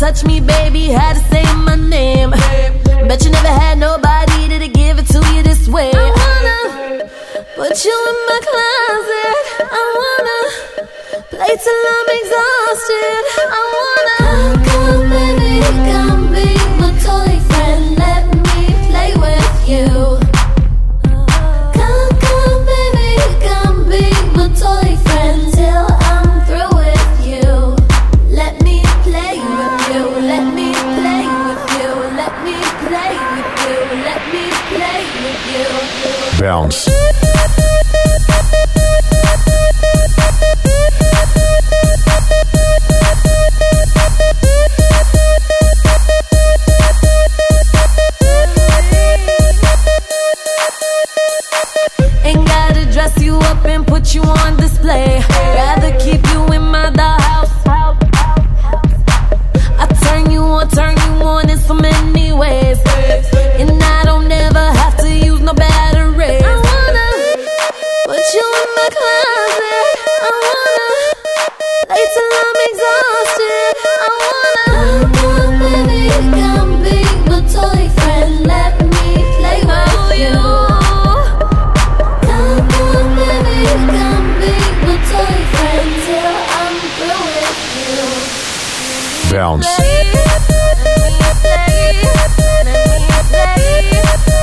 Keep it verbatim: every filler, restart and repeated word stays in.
touch me, baby, had to say my name. Bet you never had nobody to give it to you this way. I wanna put you in my closet. I wanna play till I'm exhausted. I wanna come, come, baby, come be my toy friend. Let me play with you. Come, come, baby, come be my toy friend till I'm through with you. Let me play with you. Let me play with you. Let me play with you. Let me play with you. Bounce. Ain't gotta dress you up and put you on display. Rather keep you in my dollhouse. I turn you on, turn you on in so many ways, and I don't ever have to use no batteries. I wanna put you in my closet. I wanna play till I'm exhausted. I wanna come, come, baby, come be my toy friend. Let me play with you. Come, come, baby, come be my toy friend till I'm through with you. Bounce. Let me play, let me play.